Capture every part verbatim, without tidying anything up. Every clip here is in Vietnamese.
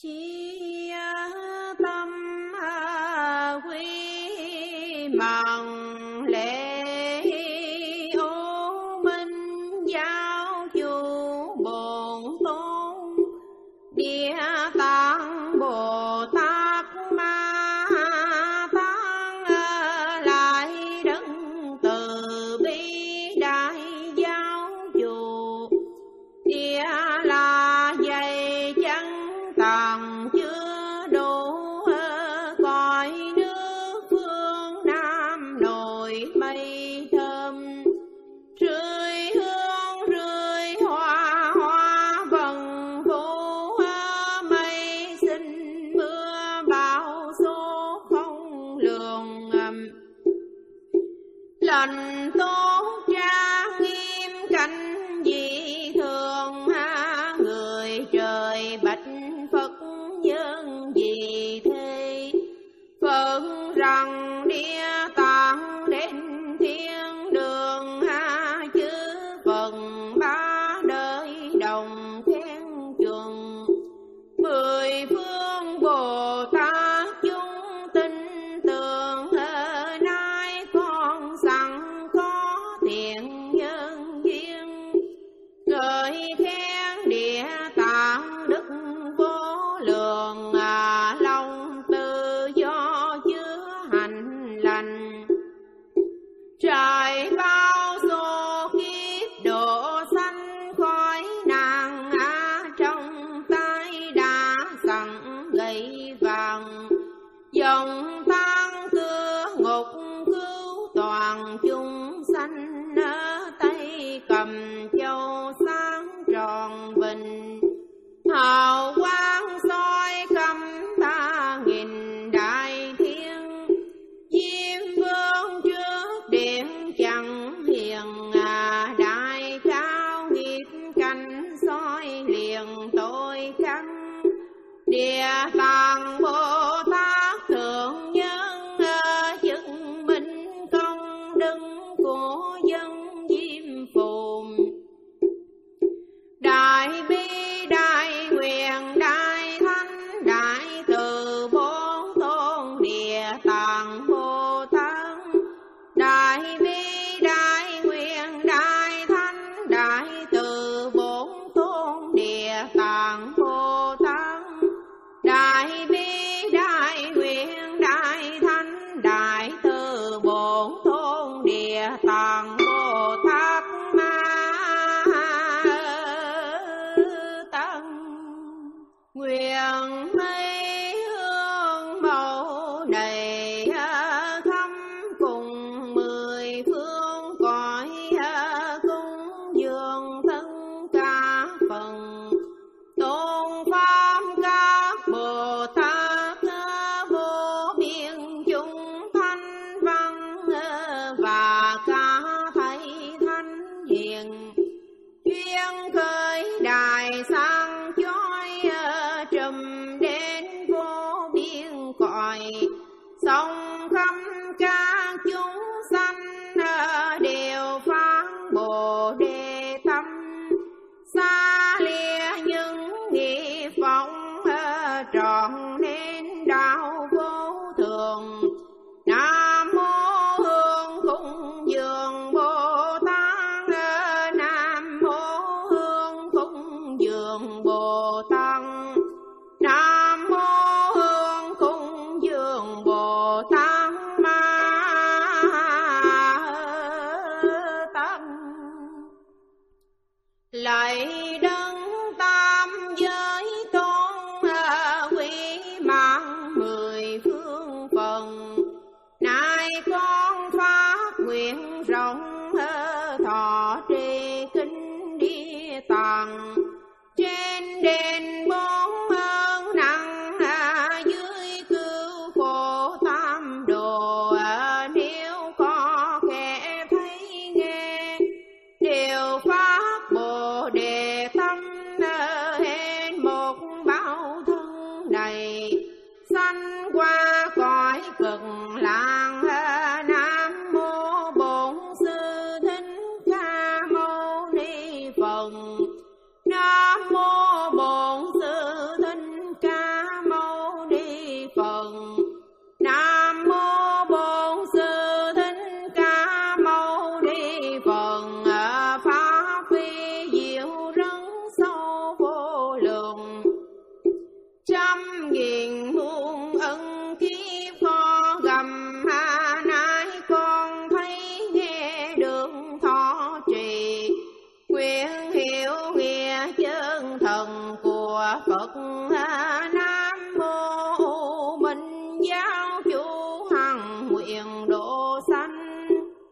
Chi tâm quy mặn lễ ô minh giáo chủ bổn tôn địa tạng Bồ Tát Ma Tát lại đấng từ bi đại giáo chủ địa là dày chân tầng chưa đủ cõi nước phương Nam nổi mây thơm rơi hương rơi hoa hoa vần vũ mây sinh mưa bão số không lường lành tốt trang nghiêm cảnh dị thường người trời bạch Phật nhân gì thế phận rằng địa tạng đến thiên đường ha chư phần ba đời đồng khen chuộng mười phương Bồ Tát chúng tin tưởng ở nay con sẵn có thiện nhân duyên gửi khen địa tạng đức vô lượng à, lòng tự do chứa hạnh lành trải bao số kiếp độ sanh khói nàng á trong tay đã sẵn gậy vàng dòng tan cưa ngục cứu toàn chúng sanh ở tay cầm châu sáng tròn vinh hào quang soi khắp ba nghìn đại thiên diêm vương trước điện chẳng hiền à đại cao nghiệp cảnh soi liền tôi khăn địa tạng Bồ Tát thượng nhân chứng minh công đức của dân diêm phùng đại bi đại nguyện đại thánh đại từ bốn tôn địa tạng Bồ Tát đại bi đại nguyện đại thánh đại từ bốn tôn địa tạng Bồ Tát đại bi đại nguyện đại thánh đại từ bốn tôn địa tạng Bồ Tát Ma nguyện mây hương màu đầy khắp cùng mười phương cõi cung dường thân cả phần tôn pháp các Bồ Tát vô biên chúng thanh văn và cả thầy thánh hiền chuyên khởi đại sang chói trùm đến vô biên cõi song khắp các chúng sanh đều phát Bồ Đề tâm xa lìa những nghiệp vọng trọn nên đạo vô thường Nam mô Hương Cung Dường Bồ Tát Nam mô Hương Cung Dường Bồ Tát Nam mô Hương Cung Dường Bồ Tát Ma Tát lạy đấng tam giới tôn quý mạng mười phương phần nay con phát nguyện rộng thọ trì kinh địa tạng trên đền bốn ơn nặng dưới cứu khổ tam đồ nếu có kẻ thấy nghe đều phát Bồ Đề tâm hết một báo thân này sanh qua cõi cực lạc Nam mô Bổn Sư Thích Ca Mâu Ni Phật Nam mô Bổn Sư Thích Ca hiểu nghĩa chân thần của Phật. Nam mô Minh Giáo Chủ hằng nguyện độ sanh.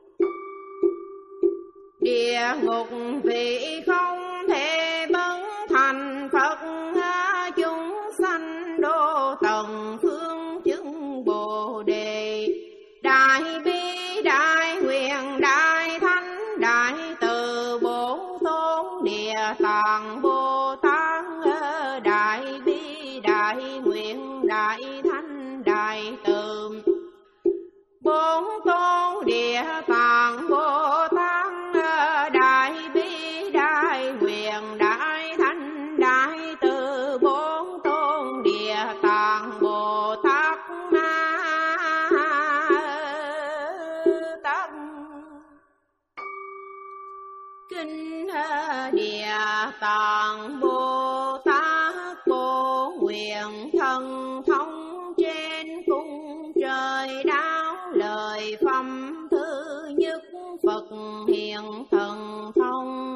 Địa ngục vị không thể bấn thành Phật, chúng sanh đô tầng phương chứng Bồ Đề. Đại bi đại nguyện đại thánh đại từ bổn tôn Địa Tạng Bồ Tát. Đại bi đại nguyện đại thánh đại từ bổn tôn Địa Tạng Bồ Tát. Đại bi đại nguyện đại thánh đại từ bổn tôn Địa Tạng Bồ Tát. Ma Tát. Kinh Địa Tạng Bồ Tát Bồ nguyện thần thông trên cung trời đáo lời phẩm thứ nhất Phật hiện thần thông.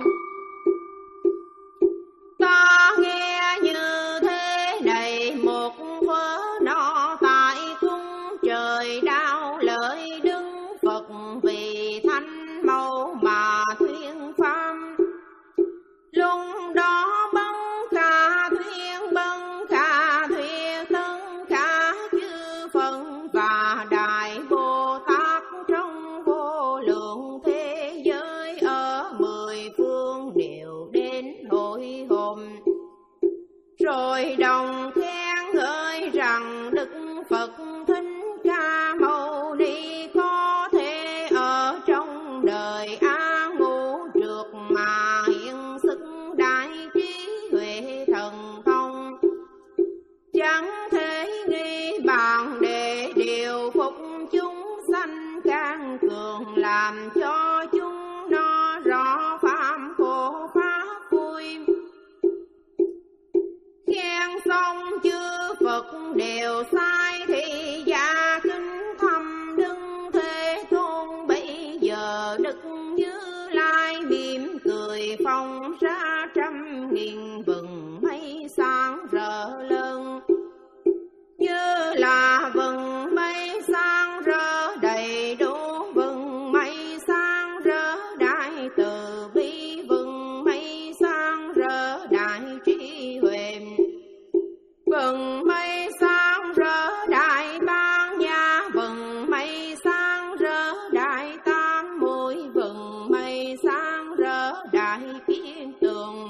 Ta nghe như thế này một vở nọ tại cung trời đáo lời đứng Phật vì thanh mâu mà thuyên pháp. Lúc đó bấn khả thuyên bấn khả thuyên tân khả chư Phật và Đại Bồ Tát trong vô lượng thế giới ở mười phương đều đến hội họp, rồi đồng khen ngợi rằng Đức Phật Thích Ca Mâu Ni có thể ở trong đời A Ngũ Trược mà hiện sức đại trí huệ thần thông, chẳng thể nghi bàn để điều phục chúng sanh can cường, làm cho chúng nó rõ pháp khổ pháp vui. Khen xong chư Phật đều sai thì gia kính thăm Đức Thế Tôn. Bây giờ Đức Như Lai mỉm cười phong ra trăm nghìn vầng mây sáng rỡ lớn, như là vầng mây sáng rỡ đầy đủ, vầng mây sáng rỡ đại từ bi, vầng mây sáng rỡ đại trí huệ, vầng mây sáng rỡ đại bát nhã, vầng mây sáng rỡ đại tam muội, vầng mây sáng rỡ đại kiến tường,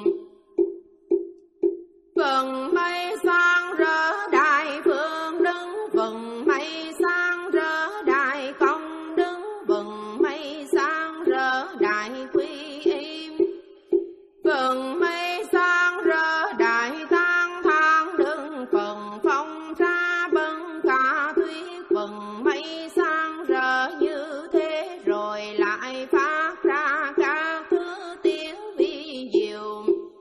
vầng mây sáng rỡ đại phương đức, vầng mây sáng rỡ đại công đức, vầng mây sáng rỡ đại quy y, vầng mây sáng rỡ đại tăng thang đức, phần phong ra bấn cả thuyết, vầng mây sáng rỡ như thế rồi lại phát ra các thứ tiếng vi diệu,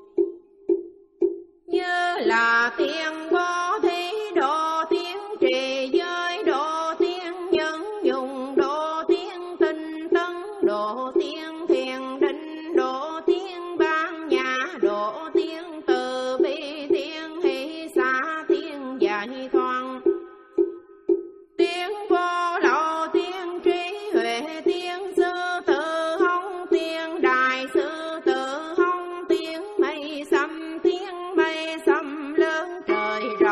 như là tiếng bố thí độ, tiếng trì giới độ, tiếng nhân dùng độ, tiếng tinh tấn độ, tiếng thiền định độ, tiếng ban nhã độ, tiếng từ bi, tiếng hỷ xả, tiếng giải thoát, tiếng vô lậu, tiếng trí huệ, tiếng sư tử hống, tiếng đại sư tử hống, tiếng mây xăm, tiếng mây xăm lớn trời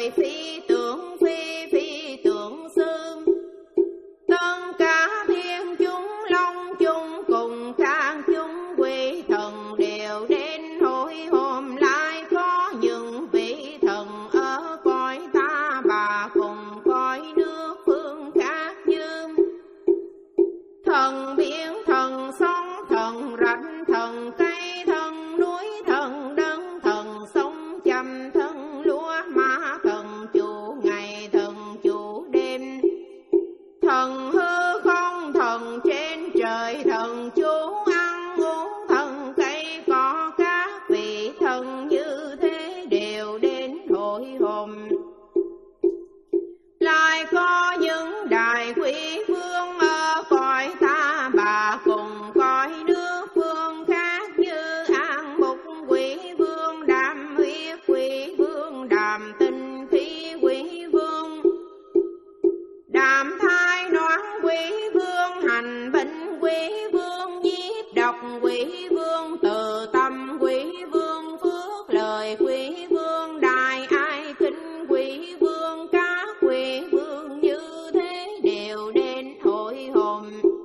lời phi tưởng phi phi tưởng sư. Tất cả thiên chúng long chung cùng các chúng quỷ thần đều đến hội hôm lại. Có những vị thần ở cõi ta bà cùng cõi nước phương khác như thần biển, thần sông, thần rạch, thần cây, thần núi, thần đất, thần sông chăm, thần lúa má, thần chủ ngày, thần chủ đêm, thần hư không, thần trên trời, thần chú ăn uống, thần cây có các vị thần như thế đều đến hội hồn. Lại có những đại quý vương ở cõi ta bà cùng cõi nước phương khác như An Mục quý vương, Đàm Huyết quý vương, Đàm Tinh khí quý vương, Đàm Thai Đoán quý vương, Hành Binh quý vương, Nhiếp Độc quý vương, Từ Tâm quý vương, Phước Lời quý vương, Đại Ai Kinh quý vương, các quý vương như thế đều đến hội hồn.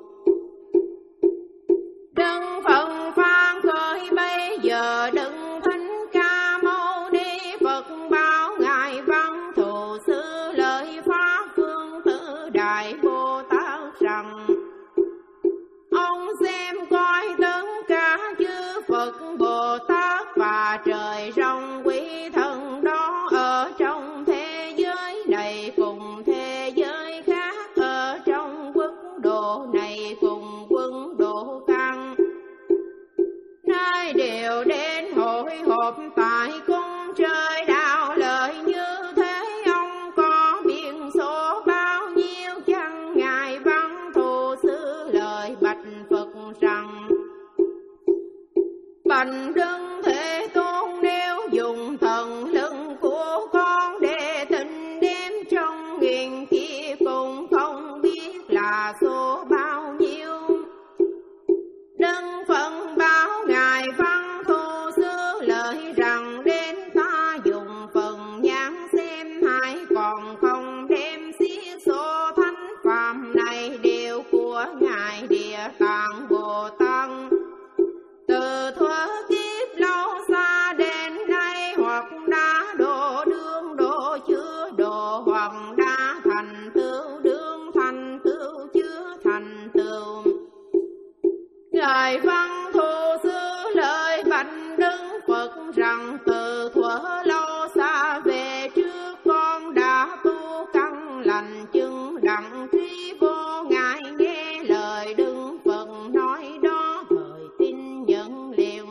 Đấng Phật Phan khởi bây giờ đừng Thích Ca Mâu Ni Phật bảo ngài văn thù sư lợi pháp phương tứ đại Bồ Tát rằng: ông xem coi tất cả chư Phật Bồ Tát và trời rong quý thần đó ở trong thế giới này cùng thế giới khác, ở trong quốc độ này cùng quân độ khác, nay đều đến hội họp tại cung trời đạo lợi như thế. Ông có biện số bao nhiêu chăng? Ngài văn thù sư lời bạch Phật rằng: bạch Đức Thế Tôn, nếu dùng thần lực của con để tình đêm trong nghìn kia cũng không biết là số bao nhiêu. Đức Phật bảo ngài văn thù sư lợi rằng: đến ta dùng phần nhãn xem hãy còn không đem xiết số thánh phạm này đều của ngài Địa Tạng Bồ Tát. Từ thuở kiếp lâu xa đến nay, hoặc đã độ đương độ chưa độ, hoặc đã thành tựu đương thành tựu chưa thành tựu. Lời văn thù sư lời bạch Đức Phật rằng: từ thuở lâu xa về trước con đã tu căn lành chứng đặng trí vô. Ngài nghe lời Đức Phật nói đó thời tin nhận liền.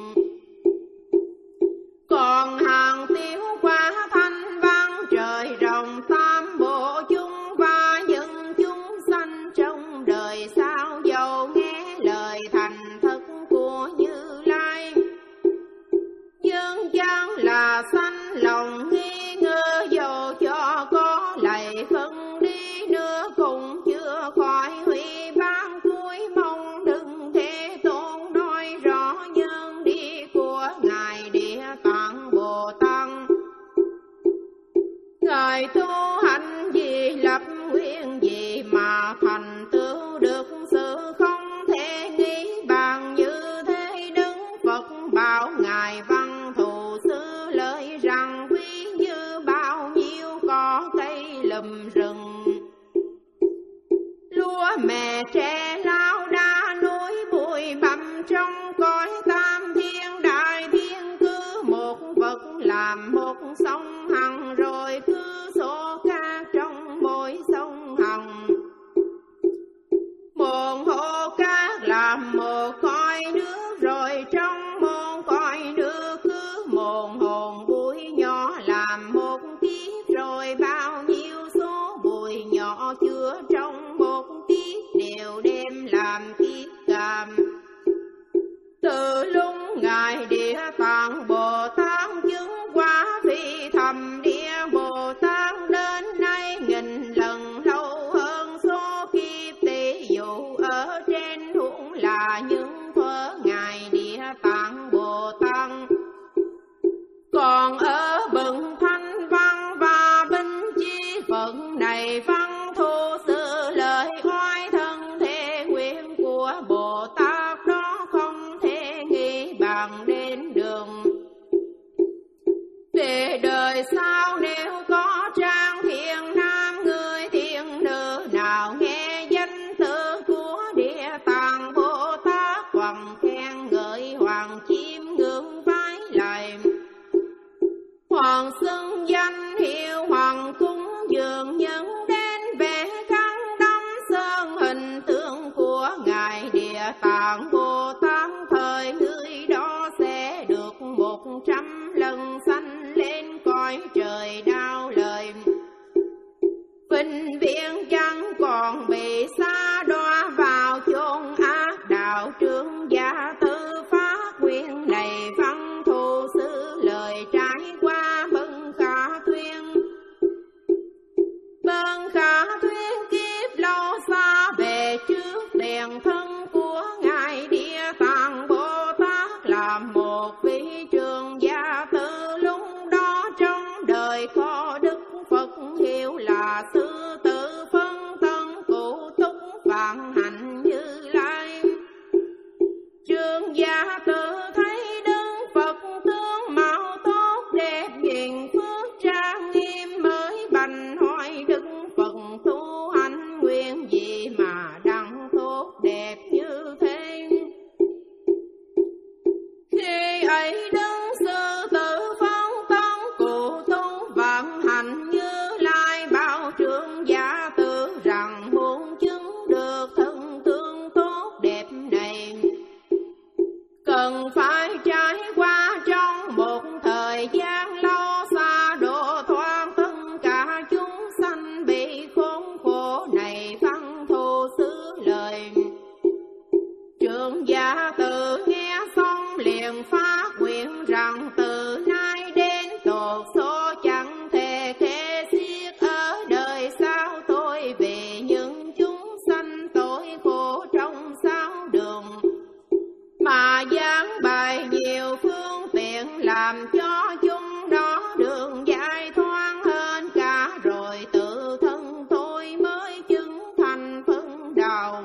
Còn hàng tiếng qua thanh vang trời rồng tam bộ chúng và những chúng sanh trong đời sao dầu nghe lời thành thật của Như Lai. Nhưng chẳng là sanh lòng nghi ngờ, dầu cho có lạy phân đi nữa cũng chưa khỏi hủy ban cuối. Mong đừng Thế Tôn nói rõ nhân đi của ngài Địa Tạng Bồ Tát. Ngài tu hành gì, lập nguyện gì mà thành tựu được sự không thể nghĩ bàn như thế. Đức Phật bảo ngài văn thù sư lợi rằng: quý như bao nhiêu có cây lùm rừng, lúa mè tre lao đá núi bụi bặm trong cõi tam thiên đại thiên. Cứ một vật làm một sông hằng, rồi cứ số ca trong mỗi sông hằng. Một hồ cát làm một cõi nước, rồi trong một cõi nước cứ một hồn bụi nhỏ làm một kiếp. Rồi bao nhiêu số bụi này văn thu sự lời oai thân thế nguyện của Bồ Tát đó không thể nghĩ bằng đến đường. Về đời sau nếu có trang thiên nam người thiên nữ nào nghe danh tự của Địa Tạng Bồ Tát hoàng khen ngợi hoàng chiêm ngưỡng vái lại, hoàng xưng danh hiệu hoàng cúng dường nhân đến vẽ khăn đắm sơn hình tượng của ngài Địa Tạng Bồ Tát, thời người đó sẽ được một trăm lần sanh lên cõi trời đau lời. Vinh viễn chẳng còn bị xa đọa vào chốn ác đạo, trương gia tư phát nguyện này văn thù xứ lời trải qua bần khả thuyên. Bần khả thuyên kiếp lâu xa về trước tiền thân của ngài Địa Tạng Bồ Tát làm một vị trường gia tư, lúc đó trong đời có đức Phật hiệu là sư tử phân tân cụ túc vạn hạnh Như Lai. Trường gia tự thấy đức Phật tướng mạo tốt đẹp nhìn phước trang nghiêm, mới bành hỏi đức Phật tu hành nguyện gì mà đặng tốt đẹp như thế. Khi ấy đức sư tử phân tân cụ tu vạn hạnh Như Lai bảo trường gia tử rằng muốn chứng được thân tương tốt đẹp này, cần phải trải qua trong một thời gian lâu xa độ thoát tất cả chúng sanh bị khốn khổ này văn thù xứ lời. Trường gia tử nghe xong liền phát nguyện rằng từ nay đến tột số chẳng thể kể xiết, ở đời sau tôi vì những chúng sanh tối khổ trong sáu đường mà giảng bài nhiều phương tiện làm cho chúng đó đường giải thoát hơn cả, rồi tự thân tôi mới chứng thành phân đạo.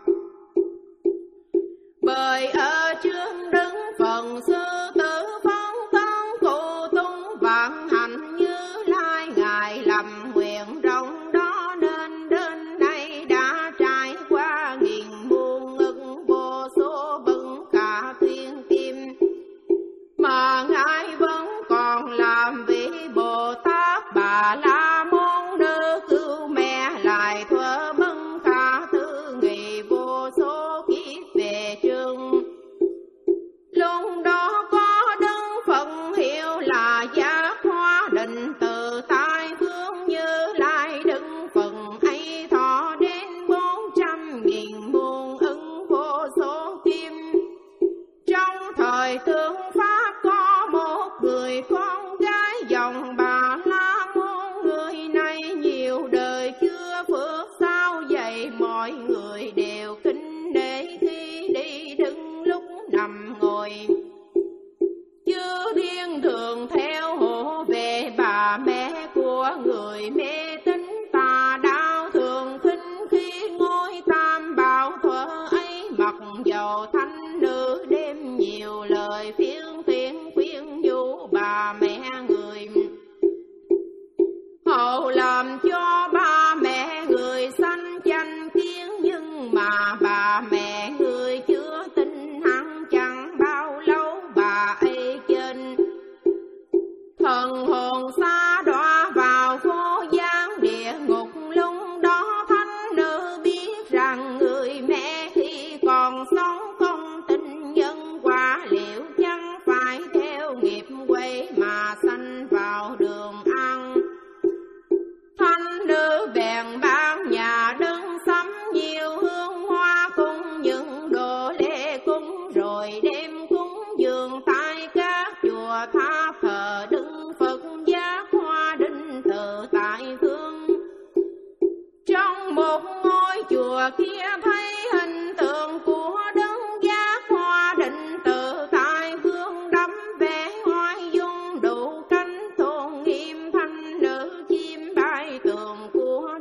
Bởi ở trước đứng phần sư tử phân tân cụ tung vạn hạnh Như Lai, ngài làm nguyện rộng đó nên đến nay đã trải qua nghìn muôn ức vô số bậc khả thuyên tim, mà ngài vẫn còn làm vị Bồ Tát Bà La Môn nữ cứu mẹ lại thuở bậc khả tư nghị vô số kiếp về trường. Lúc đó có đức Phật hiệu là Giác Hoa Định tự tại phương Như Lai, đức Phật ấy thọ đến bốn trăm nghìn muôn ức vô số kim. Trong thời tương pháp có một người con gái dòng Bà La Môn, người này nhiều đời chưa phước sao vậy mọi người đều kính nể khi đi đứng lúc nằm ngồi. Chư thiên thường theo hộ về bà mẹ của người mê tín tà đạo, thường khinh khi ngôi tam bảo thuở ấy, mặc dầu thanh nữ đêm nhiều lời phiên tiếng khuyên nhủ bà mẹ người. Hầu làm cho ba mẹ người sanh chanh tiếng, nhưng mà bà mẹ người chưa tin hẳn chẳng bao lâu bà ấy trên thần hồn xa đọa vào vô gian địa ngục. Lúc đó thánh nữ biết rằng người mẹ khi còn sống không tin nhân quả, liệu chẳng phải theo nghiệp quay mà sanh vào đường ăn. Thánh nữ bèn ban nhà đơn sắm nhiều hương hoa cùng những đồ lễ cúng, rồi đem cúng dường tại các chùa tháp thờ đức Phật Giác Hoa Định tự tại phương. Trong một ngôi chùa kia thấy hình tượng của Đức Giác Hoa Định tự tại phương, đắm vẽ hoài dung đủ cánh tôn nghiêm thanh nữ chim bay tường của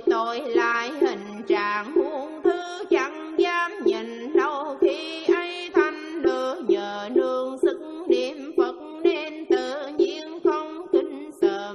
tội lại hình trạng muôn thứ chẳng dám nhìn đâu. Khi ấy thanh nữ nhờ nương sức niệm Phật nên tự nhiên không kinh sờm.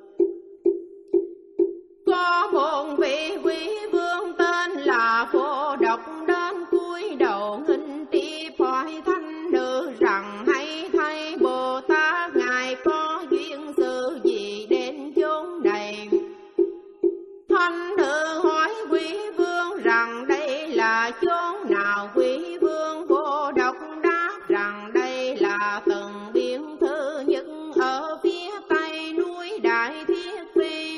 Có một vị quý vương tên là Phổ Độc đến cúi đầu nghinh tiếp hỏi thanh nữ rằng hãy thay Bồ Tát ngài có duyên sự gì đến chốn này. Thanh nữ hỏi quý vương rằng đây là chốn nào. Quý vương Phổ Độc đáp rằng đây là từng biển thứ nhất ở phía tây núi Đại Thiết Phi.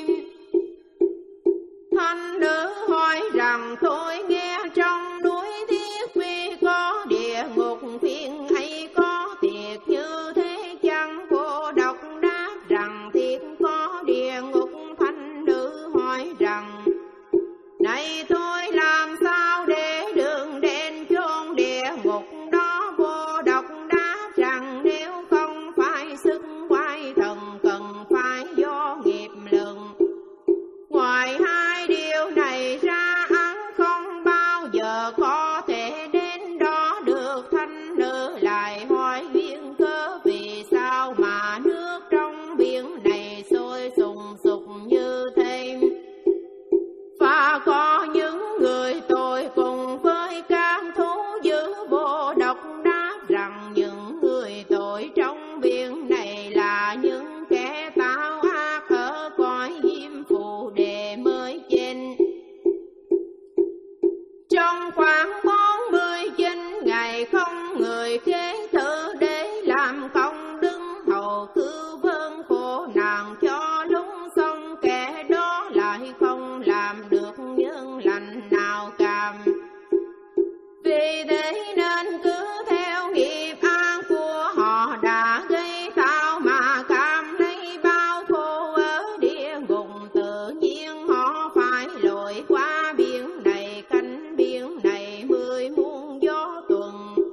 Thanh nữ hỏi rằng tôi nghe trong núi Thiết Phi có địa ngục phiên hay có thiệt như thế chăng? Phổ Độc đáp rằng thiệt có địa ngục. Thanh nữ hỏi rằng này tôi làm sao để đường đến chốn địa ngục đó? Phổ Độc đáp rằng nếu không phải sức quay thần cần phải do nghiệp lượng. Ngoài hai điều này ra án không bao giờ có thể đến đó được. Thanh nữ lại hỏi duyên cớ vì sao mà nước trong biển này sôi sùng sục như thế. Và có những người tội cùng với các thú dữ. Phổ Độc đáp rằng những người tội trong biển này là những kẻ tạo ác ở cõi diêm phù đề mới trên. Trong khoảng bốn mươi chín ngày không người kế tử để làm công đứng hầu cứu vớn khổ nạn cho lúng sông. Kẻ đó lại không làm được nhân lành nào cảm. Vì thế nên cứ theo nghiệp an của họ đã gây tạo mà cảm thấy bao khổ ở địa ngục. Tự nhiên họ phải lội qua biển này, cánh biển này mười muôn gió tuần.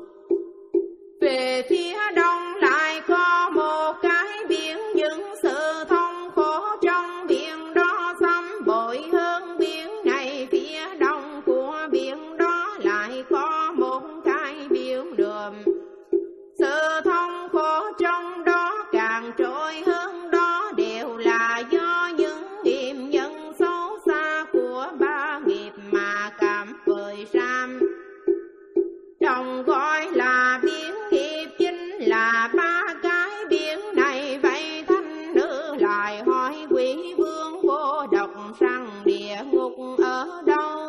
Về phía đông lại có một cái biển, những sự thông khổ trong biển đó xăm bội hơn biển này. Phía đông của biển đó lại có một cái biển đường, sự thông khổ trong đó càng trội hơn. Đó đều là do những nghiệp nhân xấu xa của ba nghiệp mà cảm vời ram. Đồng gọi là biển nghiệp chính là ba cái biển này. Vậy thanh nữ lại hỏi quý vương Phổ Độc rằng địa ngục ở đâu?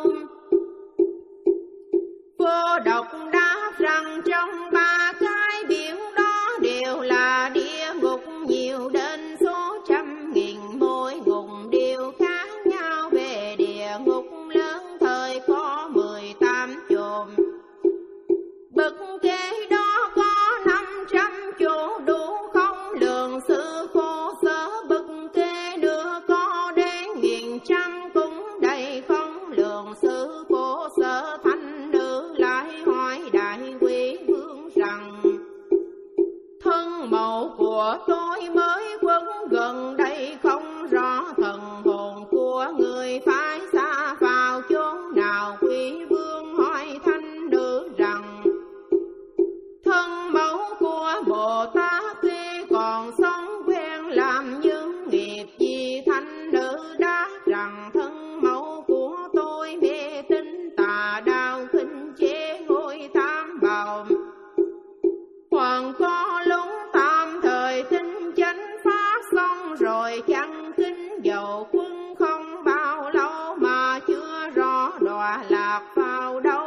Phổ Độc đáp rằng trong ba cái biển đó đều là địa ngục, nhiều đến số trăm nghìn. Mỗi ngục đều khác nhau. Về địa ngục lớn thời có mười tám chùm, bất kể đó có năm trăm chỗ đủ không lường sự khổ sở. Bất kể nữa có đến nghìn trăm cũng đầy không lường sự khổ sở. Thanh nữ lại hỏi đại quý vương rằng thân mẫu của tôi mới quấn gần đây không rõ thần hồn của người phải xa vào chốn nào. Quý vương hỏi thanh nữ rằng thân mẫu của Bồ Tát khi còn sống quen làm những nghiệp gì? Thanh nữ đáp rằng thân mẫu của tôi mê tín tà đạo, khinh chế ngôi tham bào. Hoàng có lúc tạm thời tin chánh pháp xong rồi chẳng kính dầu quân không bao lâu mà chưa rõ đọa lạc vào đâu.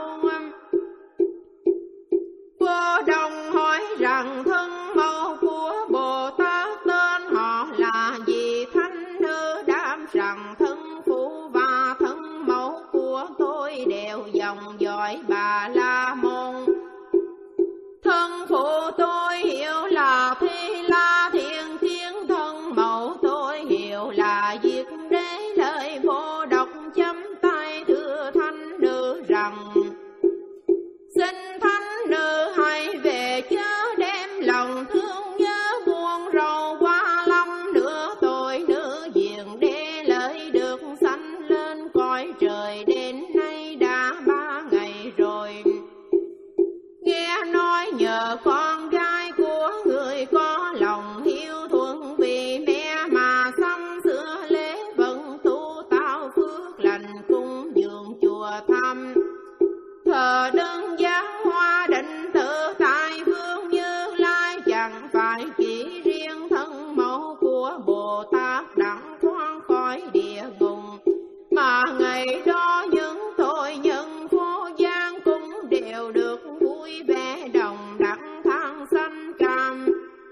Phổ Độc hỏi rằng thân mẫu của Bồ Tát tên họ là gì? Thanh nữ đáp rằng thân phụ và thân mẫu của tôi đều dòng dõi Bà La Môn. Thân phụ tôi hiểu là Thi La Thiên Thiên, thân mẫu tôi hiểu là Diệt Đế. Lời Phổ Độc chấm tay thưa thanh nữ rằng cõi trời đến nay đã ba ngày rồi. Nghe nói nhờ con gái của người có lòng hiếu thuận vì mẹ mà sắm sửa lễ vận tu tạo phước lành cúng dường chùa thăm. Thờ đơn giáng hoa định tự tại vương Như Lai, chẳng phải chỉ riêng thân mẫu của Bồ Tát đặng thoát khỏi địa ngục, mà ngày đó những tội nhân vô gian cũng đều được vui vẻ đồng đặng thang sanh cam.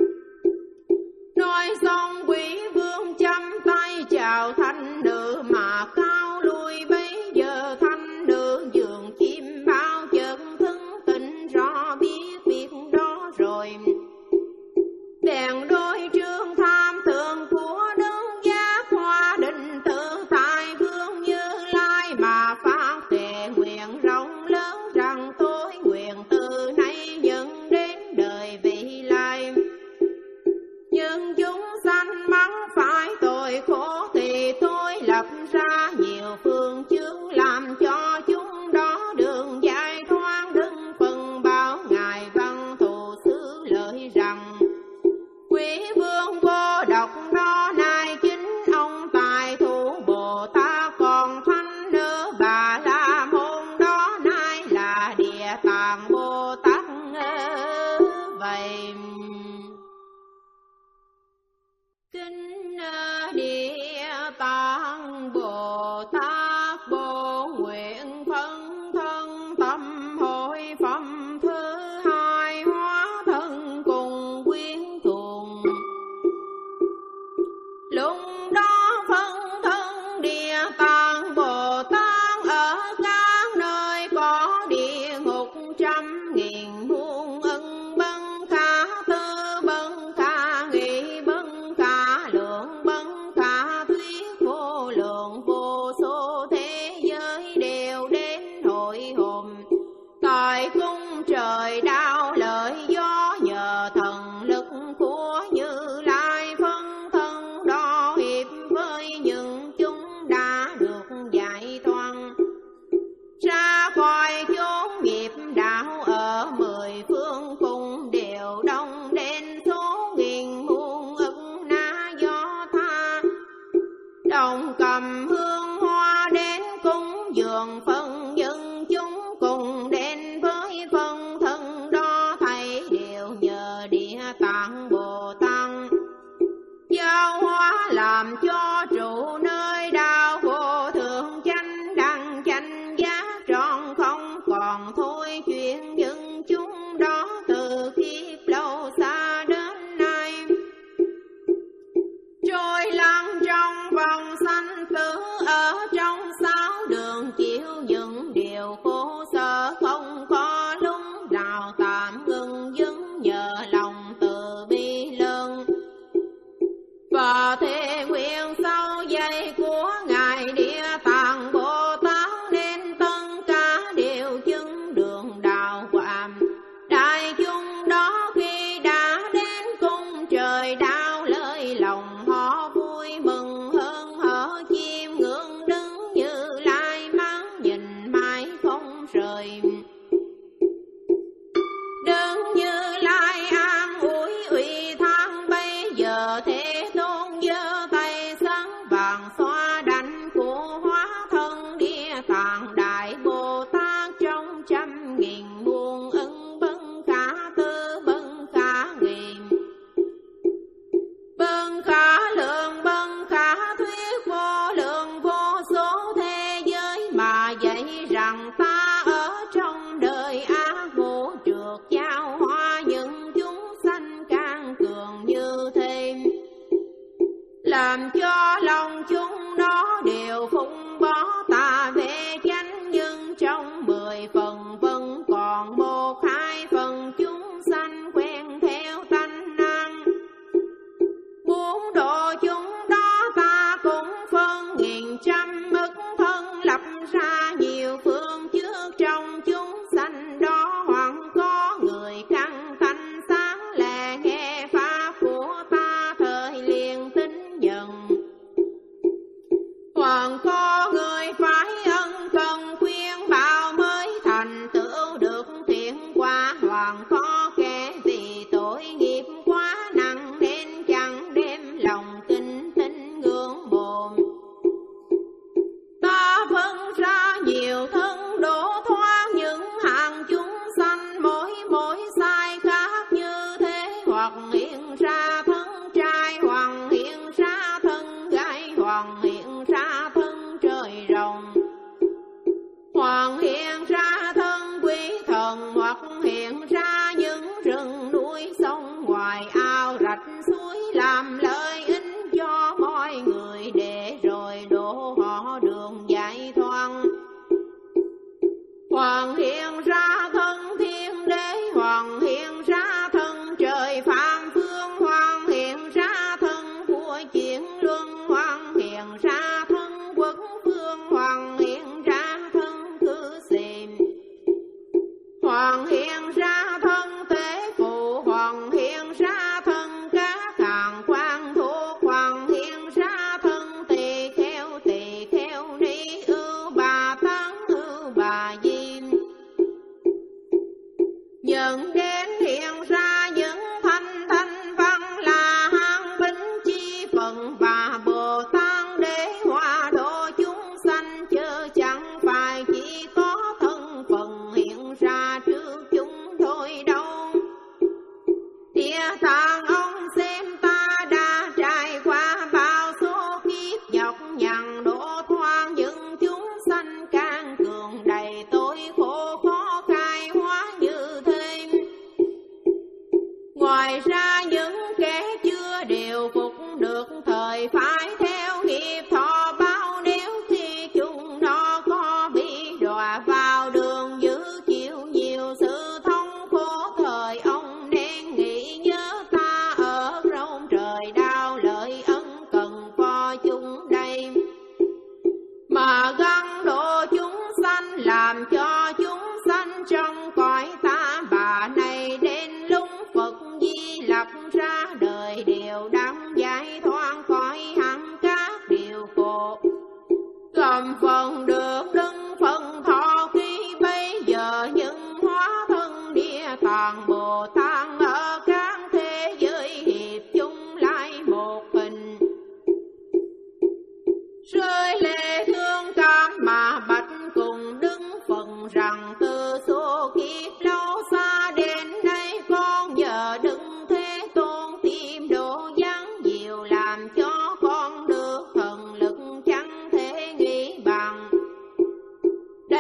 Nói xong quý vương chăm tay chào thanh nữ mà cao lui, bấy giờ thanh nữ dường chim bao chợt thức tỉnh rõ biết việc đó rồi. Bèn đôi trương tham thượng của Đức Giác Hoa định tự tại vương Như Lai mà phát thệ nguyện rộng lớn rằng tôi nguyện từ nay dẫn đến đời vị lai. Nhưng chúng sanh mắc phải tội khổ thì tôi lập ra nhiều phương chướng làm cho chúng đó đường giải thoát. Đức Phật bảo ngài văn thù xứ lợi rằng quý vương vô độc đó nay chính ông tài thủ Bồ Tát, còn thanh nữ Bà La Môn đó nay là Địa Tạng Bồ Tát vậy. Kinh Địa Tạng Bồ Tát bố nguyện phân thân tâm hội phẩm thứ hai, hóa thân cùng quyến thuồng. Lúc đó phân thân Địa Tạng Bồ Tát ở các nơi có địa ngục trăm nghìn muôn ân bân khả tư bân khả nghị bân khả lượng bân khả thuyết vô lượng vô số thế giới đều đến hội họp tại cung trời đạo lợi. Do nhờ thần lực của Như Lai phân thân đó hiệp với những chúng đã được giải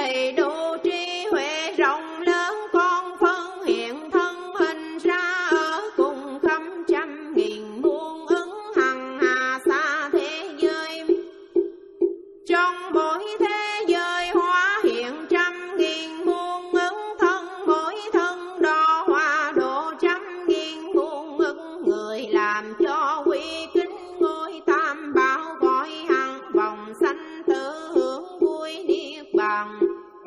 đầy đủ trí huệ rộng lớn, con phân hiện thân hình ra ở cùng khắp trăm nghìn muôn ứng hằng hà xa thế giới. Trong mỗi thế giới hóa hiện trăm nghìn muôn ứng thân, mỗi thân đo hoa độ trăm nghìn muôn ứng người, làm cho quy kính ngôi tam bảo, gọi hằng vòng sanh tử hưởng vui niết bàn.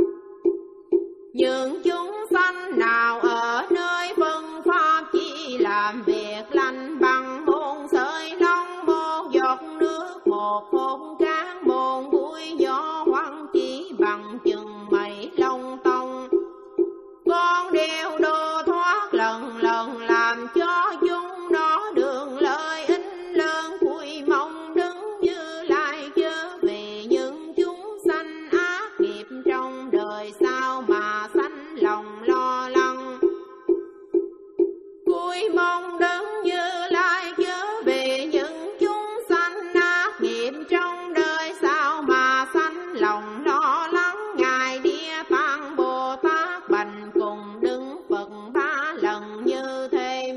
Những chúng sanh nào ở nơi phân pháp chỉ làm việc lành, bằng hôn sợi long một giọt nước, một hôn cát một bụi gió hoang, chỉ bằng chừng mây lông tông. Con đều đồ thoát lần lần, làm cho chúng nó đường lợi ích lớn, vui mong đứng Như Lai chớ vì những chúng sanh ác nghiệp trong đời sau mà sanh lòng lo lắng. Vui mong đứng Như Lai chớ vì những chúng sanh ác nghiệp trong đời sau mà sanh lòng lo lắng. Ngài Địa Tạng Bồ Tát bành cùng đứng Phật ba lần như thế.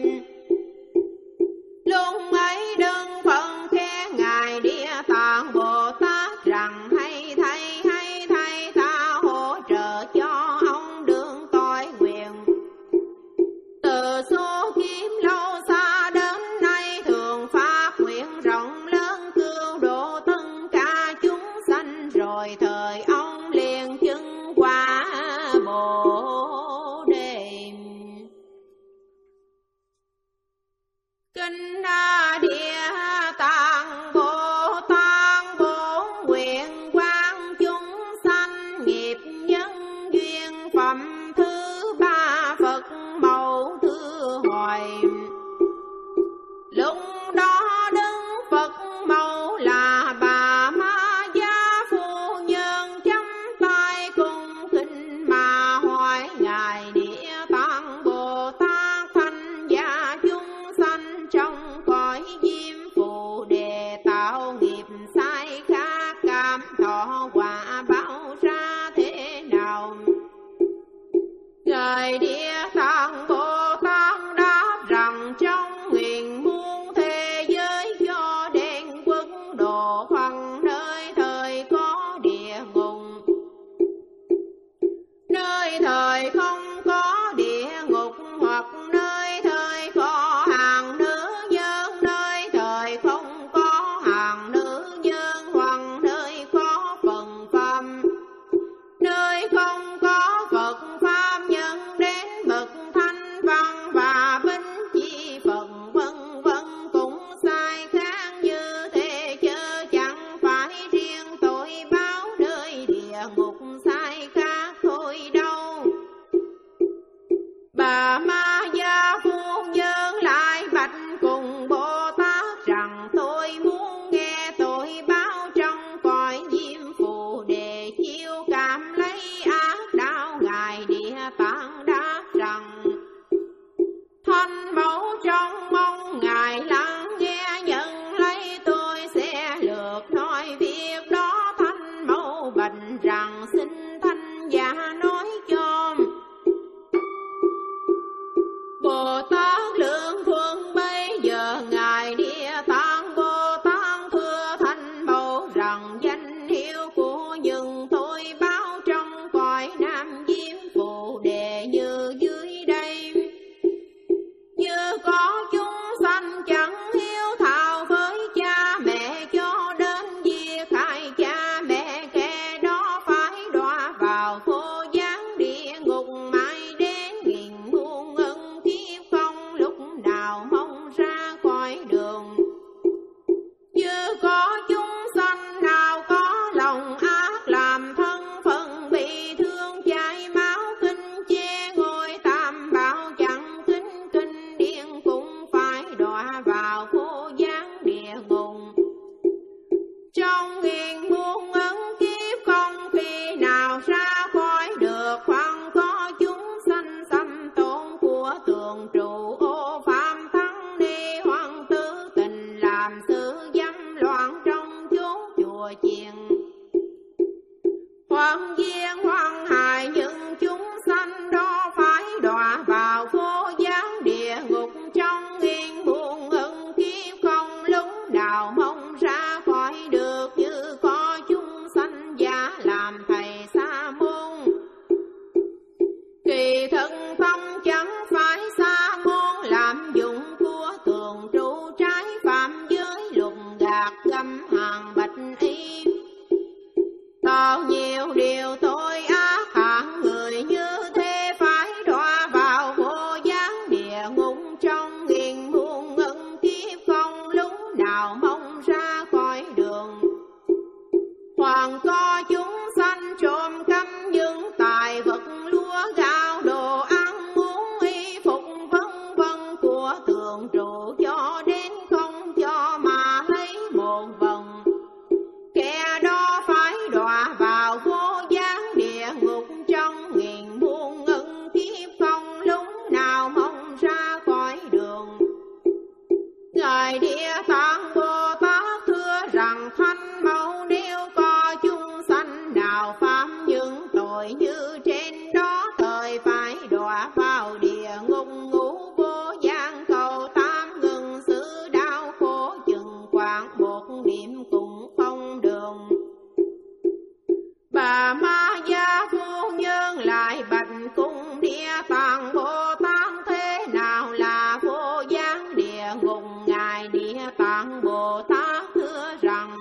Lúc ấy đừng phần khen Ngài Địa Tạng Bồ Tát rằng hay thay hay thay, ta hỗ trợ cho ông đương tội nguyện. Từ số kiếp lâu xa đến nay thường phát nguyện rộng lớn, cứu độ tất cả chúng sanh, rồi thời ông liền chứng quả Bồ Đề. Kinh A Địa Tạng Bồ Tát bổn nguyện quán chúng sanh nghiệp nhân duyên phẩm thứ ba, Phật mẫu thứ hoài. Lúc đó đứng Phật mẫu là bà Ma Gia phu nhân, chắp tay cung kính mà hỏi Ngài Địa Tạng Bồ Tát thanh gia chúng sanh trong cõi diêm phù đề, tạo nghiệp sai khác cảm thọ quả báo ra thế nào? Ngài Địa Tạng Bồ Tát đáp rằng trong nghìn muôn thế giới do đen quốc độ, phần nơi thời có địa ngục, nơi thời không có địa ngục, hoặc nơi thời có hàng nữ nhân, nơi thời không có hàng nữ nhân, hoặc nơi có phần phàm, nơi không có Phật pháp nhân đến bậc thanh văn và binh chi Phật vân vân, cũng sai khác như thế, chớ chẳng phải riêng tội báo nơi địa ngục sai khác thôi đâu. Bà Ma Gia phu nhân lại bạch cùng Bồ Tát rằng tôi muốn nghe tội báo trong cõi diêm phù đề, chiêu cảm lấy ác đạo. Ngài Địa Tạng đáp rằng thanh mẫu trong mong Ngài lắng nghe, nhận lấy tôi sẽ lược nói việc đó. Thanh mẫu bạch rằng xin thanh giả nói cho. Bồ Tát lượng thuận bây giờ Ngài Địa Tạng Bồ Tát thưa thanh mẫu rằng danh hiệu của những tôi báo trong cõi Nam Diêm Phù Đề như dưới đây. Như có chúng sanh chẳng hiếu thảo với cha mẹ, cho đến việc hại cha mẹ, kẻ đó phải đọa vào vô gián địa ngục, mãi đến nghìn muôn ân kiếp không lúc nào mong ra khỏi đường. Như có chúng sanh nào có lòng ác, làm thân phận bị thương, chảy máu kinh chê ngôi tam bảo, chẳng kính kinh điển cũng phải đọa vào vô gián địa ngục. Trong nghìn muôn ấn kiếp không khi nào ra khỏi được, khoan có chúng sanh xâm tôn của tường trụ ô phạm thắng đi, hoàng tử tình làm sự dâm loạn trong chốn chùa chiền. Hoàng viên hoàng điều điều tội ác hạng người như thế phải đọa vào vô gián địa ngục trong nghìn muôn ân kiếp, không lúc nào mong ra khỏi đường. Hoàng có chúng sanh trộm cắp những tài vật lúa gạo đồ ăn uống y phục vân vân của thượng trụ, cho đến không cho mà lấy một vần. Kẻ đó phải đọa vào vô gián địa ngục trong nghìn muôn ân kiếp, không lúc nào mong ra khỏi đường. Ngài Địa Tạng Bồ Tát thưa rằng thanh mẫu nếu có chúng sanh nào phạm những tội như trên đó, thời phải đọa vào địa ngục ngũ vô gian cầu tam ngừng sự đau khổ chừng khoảng một niệm cũng không đường. Bà Ma Gia phu nhân lại bạch cung Địa Tạng Bồ Tát thế nào là vô gián địa ngục? Ngài Địa Tạng Bồ Tát thưa rằng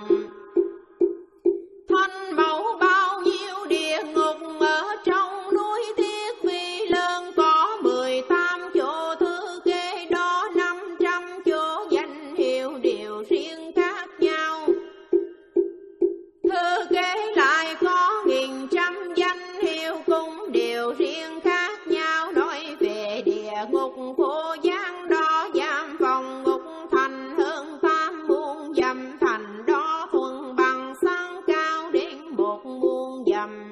thanh mẫu bao nhiêu địa ngục ở trong núi Thiết Vi Lớn có mười tám chỗ, thứ kế đó năm trăm chỗ, danh hiệu đều riêng khác nhau. Thư kế lại có nghìn trăm danh hiệu cũng đều riêng khác nhau. Nói về địa ngục vô gián đó giam phòng ngục thành hơn tám muôn dặm, thành đó thuần bằng sáng cao đến một muôn dặm.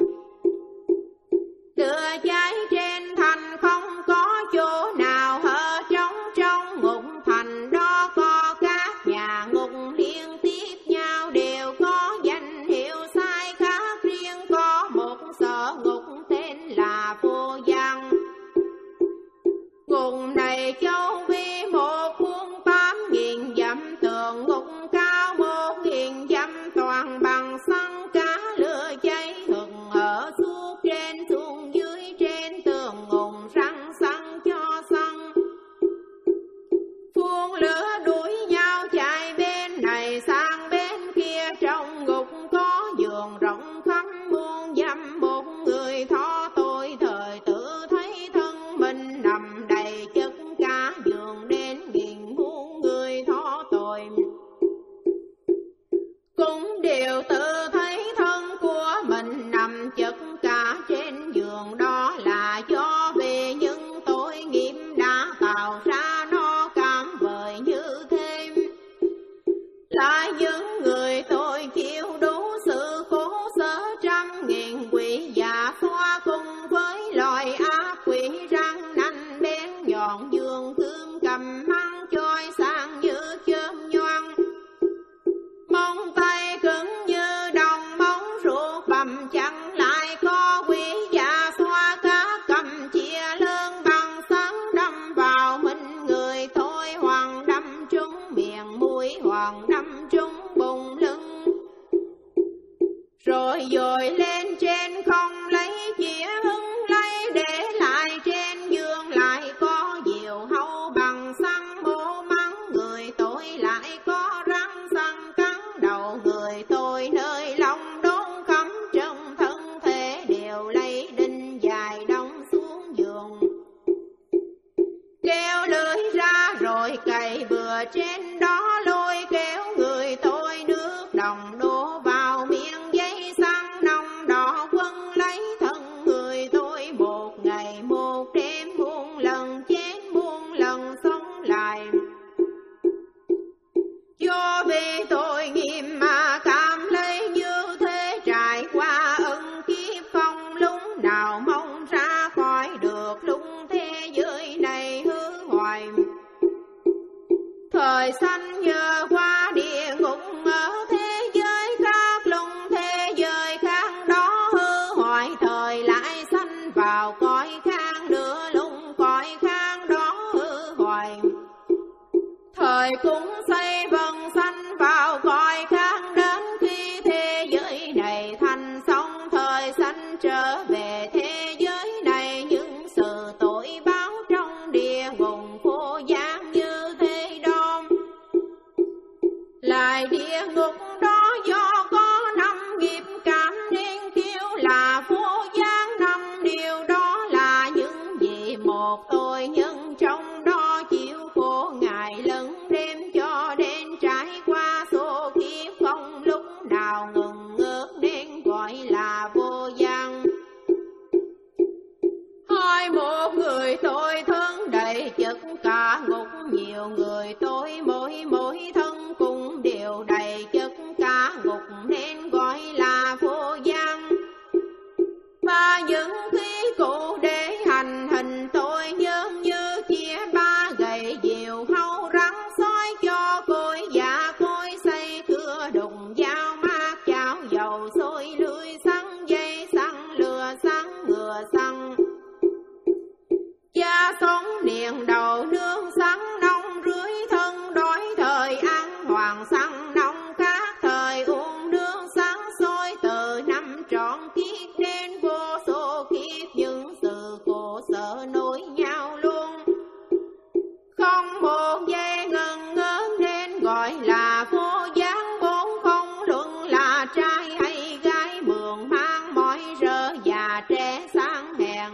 Lửa cháy trên thành không có chỗ nào ở trống, trong ngục thành đó có các nhà ngục liên tiếp nhau, đều có danh hiệu sai khác riêng. Có một sở ngục tên là vô gián. Ngục này châu vi một vuông tám nghìn dặm, tường ngục cao một nghìn dặm, toàn bằng xăng cá. Lửa cháy hừng ở suốt trên xuống dưới, trên tường ngục răng xăng cho xăng. Phun lửa đuổi nhau chạy bên này sang bên kia, trong ngục có giường rộng khắp muôn dặm. Một người tho tội thời tự thấy thân mình nằm đầy chất cả giường đến nghìn muôn người tho tội, cũng đều tự thấy thân của mình nằm chất cả trên giường. Đó là do vì những tội nghiệp đã tạo ra nó cảm vời như thế. Lại những người tội chịu đủ sự khổ sở trăm nghìn quỷ giả xoa, cùng với loài ác quỷ răng nanh bén nhọn, dương cương cầm măng choi sang như chớm nhoang. Móng tay cứng như đồng móng ruột bầm chẳng, lại có quỷ giả xoa cá cầm chia lớn bằng sáng đâm vào mình người thôi, hoàng đâm trúng miệng mũi, hoàng đâm trúng bụng lưng. Rồi dội lên trên không lấy chĩa hứng lấy, để lại trên giường lại có diều hâu bằng xăng mổ mắng người tội, lại có răng xăng cắn đầu người tội. Nơi lòng đốn cắm trong thân thể đều lấy đinh dài đóng xuống giường, kéo lưỡi ra rồi cày bừa trên đó, lôi kéo người tội. Nước đồng đổ vào miệng giấy xăng nồng đỏ quân lấy thân người tội, một ngày một đêm muôn lần chết muôn lần sống lại. Do vì tội nghiệp mà cảm lấy như thế, trải qua ân kiếp không lúc nào mong ra khỏi được, lúc thế giới này hư hoài. Thời sanh nhờ qua địa ngục ở thế giới khác, lúc thế giới khác đó hư hoại, thời lại sanh vào cõi khác nữa, lúc cõi khác đó hư hoại. Thời cũng xây vần sanh vào cõi khác, đến khi thế giới này thành xong, thời sanh trở về thế giới này. Những sự tội báo trong địa ngục vô gián như thế đó, lại địa ngục đó do có năm nghiệp cảm nên kêu là Mỗi một người tôi thân đầy chất cả ngục, nhiều người tôi mỗi mỗi thân cũng đều đầy chất cả ngục, nên gọi là vô gian. Và những khí cụ để hành hình tôi nhân như chia ba gậy diều hâu rắn sói cho cối dạ cối xây cưa đùng dao mát chảo dầu sôi lưới xăng dây xăng lừa xăng ngừa xăng. Cha sống điện đầu nương xăng nông rưới thân đói thời ăn hoàng xăng nông khác thời uống nương xăng sôi từ năm trọn kiếp đến vô số kiếp những sự khổ sở nối nhau luôn. Không một giây ngần ngớt nên gọi là vô gián, bốn không luận là trai hay gái, mượn mang mỏi rỡ già trẻ sáng hèn.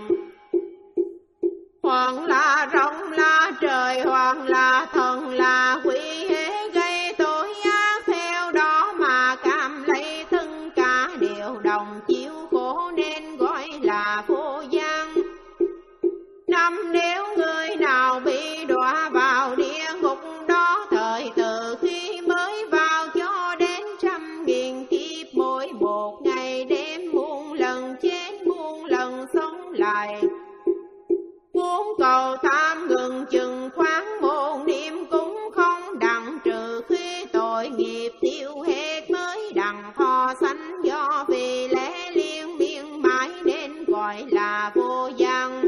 Hoặc là rồng là trời, hoặc là thần là quỷ, hễ gây tội ác theo đó mà cảm lấy thân cả đều đồng chịu khổ nên gọi là vô gian. Năm nếu người nào bị đọa vào địa ngục đó, thời từ khi mới vào cho đến trăm nghìn kiếp, mỗi một ngày đêm muôn lần chết muôn lần sống lại. Muốn cầu tam ngừng chừng khoáng một niệm cũng không đặng, trừ khi tội nghiệp tiêu hết mới đặng thọ sanh, do vì lẽ liên miên mãi nên gọi là vô gian.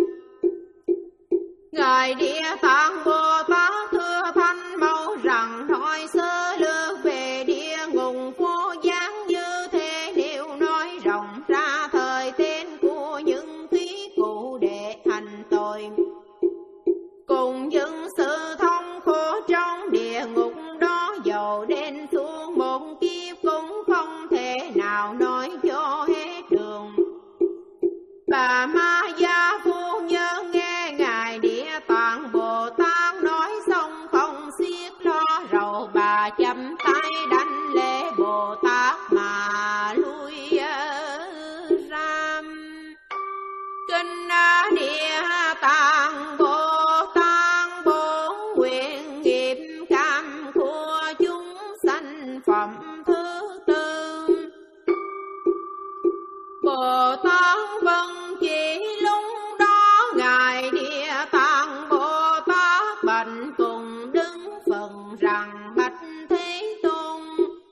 Ngài Địa Tạng Bồ Tát thưa Thanh Mẫu rằng nói sơ lược về địa ngục vô gian như thế, nếu nói rộng ra thời tên của những khí cụ để hành tội, cùng những sự thông khổ trong địa ngục đó, dầu đến xuống một kiếp cũng không thể nào nói cho hết đường. Bà Ma Gia phu nhân nghe Ngài Địa Tạng Bồ Tát nói xong không xiết lo rầu, bà chắp tay đảnh lễ Bồ Tát mà lui ra. Kinh Địa Tạng Bồ Tát bổn nguyện nghiệp cam của chúng sanh phẩm thứ tư. Bồ Tát vâng chỉ lúc đó Ngài Địa Tạng Bồ Tát bạch cùng đứng phần rằng bạch Thế Tôn,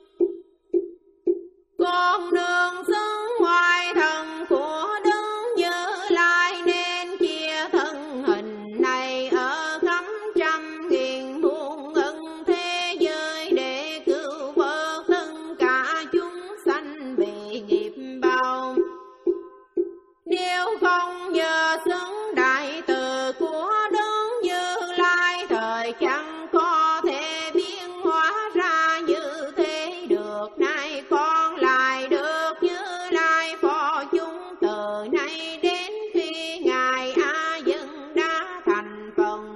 con đường xứng ngoài thần của Đức Như Lai nên chia thân hình này ở khắp trăm nghìn muôn ân thế giới để cứu vớt tất cả chúng sanh bị nghiệp bao. Nếu không nhờ xứng đại từ của Đức Như Lai, thời chẳng có thể biến hóa ra như thế được. Nay con lại được Như Lai phò chúng từ nay đến khi Ngài A Dân đã thành phần,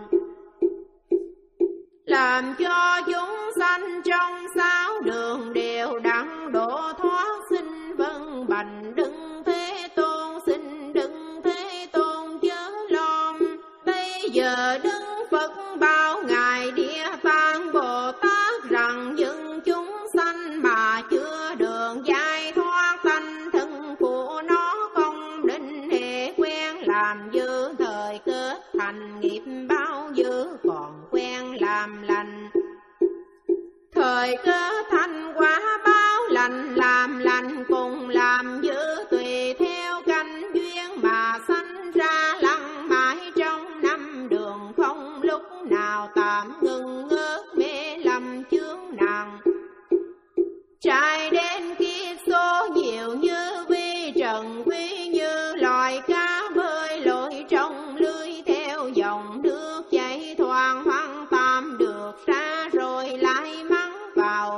làm cho chúng sanh trong sáu đường đều đặng độ thoát. Xin vâng bạch Đức Thế Tôn, xin Đức Thế Tôn chớ lo. Bây giờ Đức Phật bảo Ngài Địa Tạng Bồ Tát rằng những chúng sanh mà chưa đường giải thoát, tánh thân của nó không định hề quen làm dư, thời kết thành nghiệp bao dư còn quen làm lành. Thời kết thành quả báo lành làm lành cùng làm dữ, tùy theo canh duyên mà sanh ra lặng mãi trong năm đường, không lúc nào tạm ngừng ngớt mê lầm chướng nàng. Trai đến kiếp số nhiều như vi trần quý, như loài cá bơi lội trong lưới theo dòng nước chảy thoảng hoang tam được ra rồi lại mắng vào.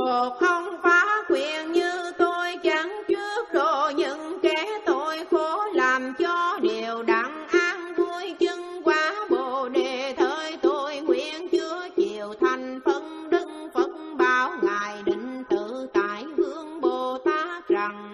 một không phá quyền như tôi, chẳng trước độ những kẻ tội khổ, làm cho điều đặng an vui chân quả bồ đề thời tôi nguyện chưa chịu thành phân đức Phật bảo ngài định tự tại hương Bồ Tát rằng: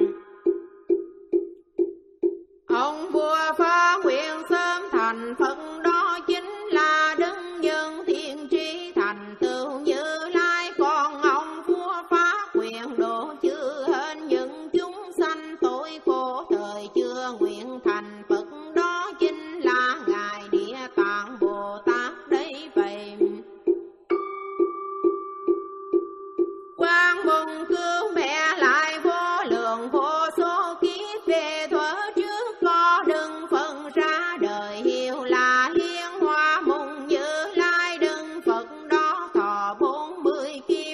ông vua phá nguyện sớm thành Phật, đó chính là đấng nhân thiên trí thành tựu Như Lai. Còn ông vua phá quyền độ chư hên những chúng sanh tội khổ thời chưa nguyện thành Phật, đó chính là ngài Địa Tạng Bồ Tát đấy vậy. Quang mừng cứu mẹ lại vô lượng vô số kiếp về thuở trước, có đừng phân ra đời hiệu là Liên Hoa Môn Như Lai. Đừng Phật đó thọ bốn mươi kim,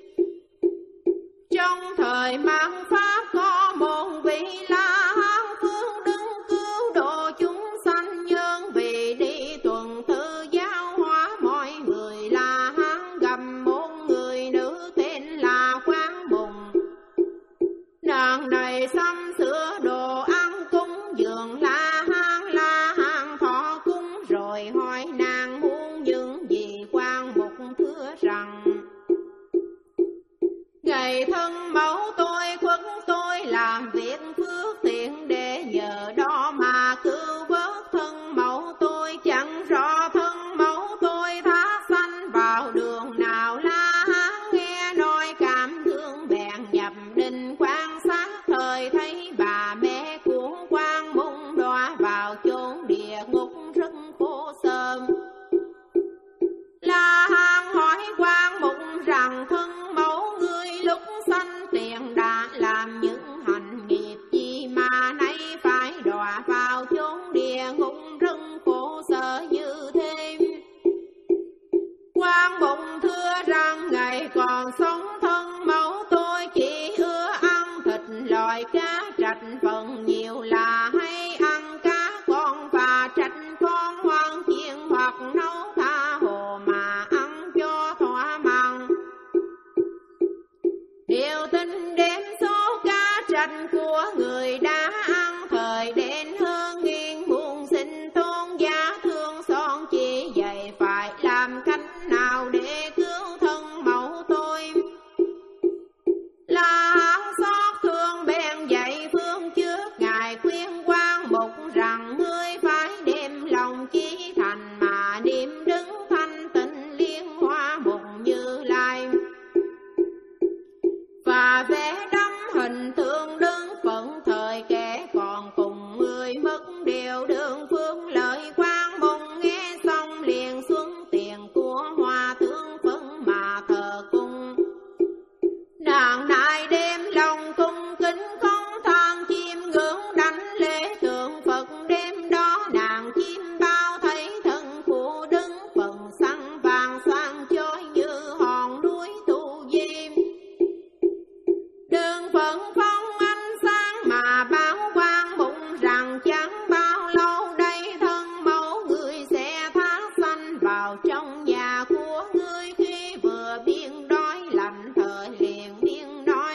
trong thời mang pháp có một vị La Hán phương đứng cứu độ chúng sanh nhân, vì đi tuần tự giáo hóa mọi người La Hán. Gặp một người nữ tên là Quang Mùng, nàng này sắm sửa đồ ăn cúng dường La Hán. La Hán thọ cúng rồi hỏi nàng muốn những gì. Quang Mục thưa rằng: ngày thân mẫu tôi khuất tôi làm việc phước thiện, để nhờ đó mà cứu vớt thân mẫu tôi. Chẳng rõ thân mẫu tôi thác sanh vào đường nào. La Hán nghe nói cảm thương bèn nhập định quan sát, thời thấy bà mẹ của Quang Mung đọa vào chốn địa ngục rất khổ sở. La Hán hỏi Quang Mục rằng: thân mẫu ngươi lúc sanh tiền đã làm những hành nghiệp gì mà nay phải đọa vào chốn địa ngục rất khổ sở như thế? Quang Mục thưa rằng: ngày còn sống thân mẫu tôi chỉ ưa ăn thịt loài cá trạch, phần nhiều là hay ăn cá con và trạch con, hoang chiên hoặc nấu tha hồ mà ăn cho thỏa mãn. Điều tin đếm số cá trạch của người đã ăn, thời đến hơn nghìn muôn sinh tôn giá thương son, chỉ dạy phải làm cách nào để cứu thân mẫu tôi. La Hán xót thương bèn dạy phương trước, ngài khuyên Quang Mục rằng: ngươi phải đem lòng chí thành mà niệm đứng thanh tịnh Liên Hoa Môn Như Lai, và vẽ đắm hình tượng đứng phận thời kẻ còn cùng người mất điều đường phương lợi. Quang Mục nghe xong liền xuống tiền của hòa thượng phân mà thờ cung. Nàng nại đem lòng cung kính không than chim ngưỡng đánh lễ tượng Phật. Đêm đó nàng chim bao thấy thân của đứng phần săn vàng xoan chói như hòn núi tu diêm. Đường phận phong ánh sáng mà báo Quang Mục rằng: chẳng bao lâu đây thân mẫu người sẽ thác sanh vào trong nhà của ngươi. Khi vừa biên đói lạnh thời liền biên nói,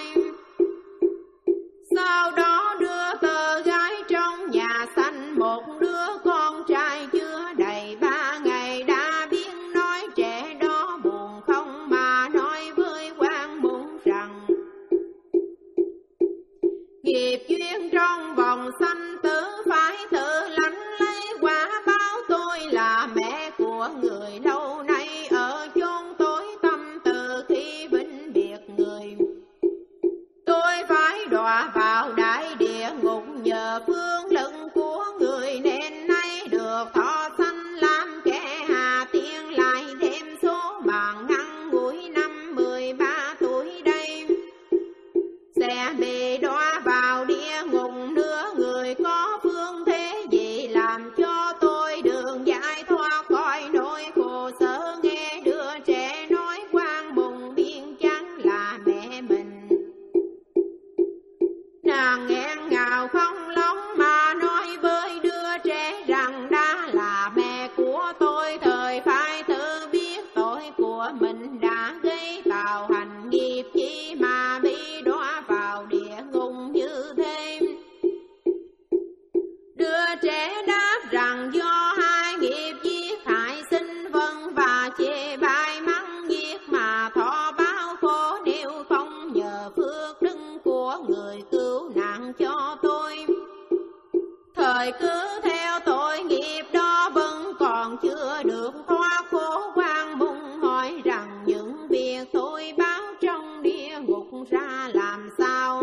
sau đó đưa tờ gái trong nhà sanh một đứa con trai chưa đầy ba ngày. Đã biên nói trẻ đó buồn không mà nói với Quang Mục rằng: đời cứ theo tội nghiệp đó vẫn còn chưa được thoát khổ quan mùng, hỏi rằng những việc tôi báo trong địa ngục ra làm sao.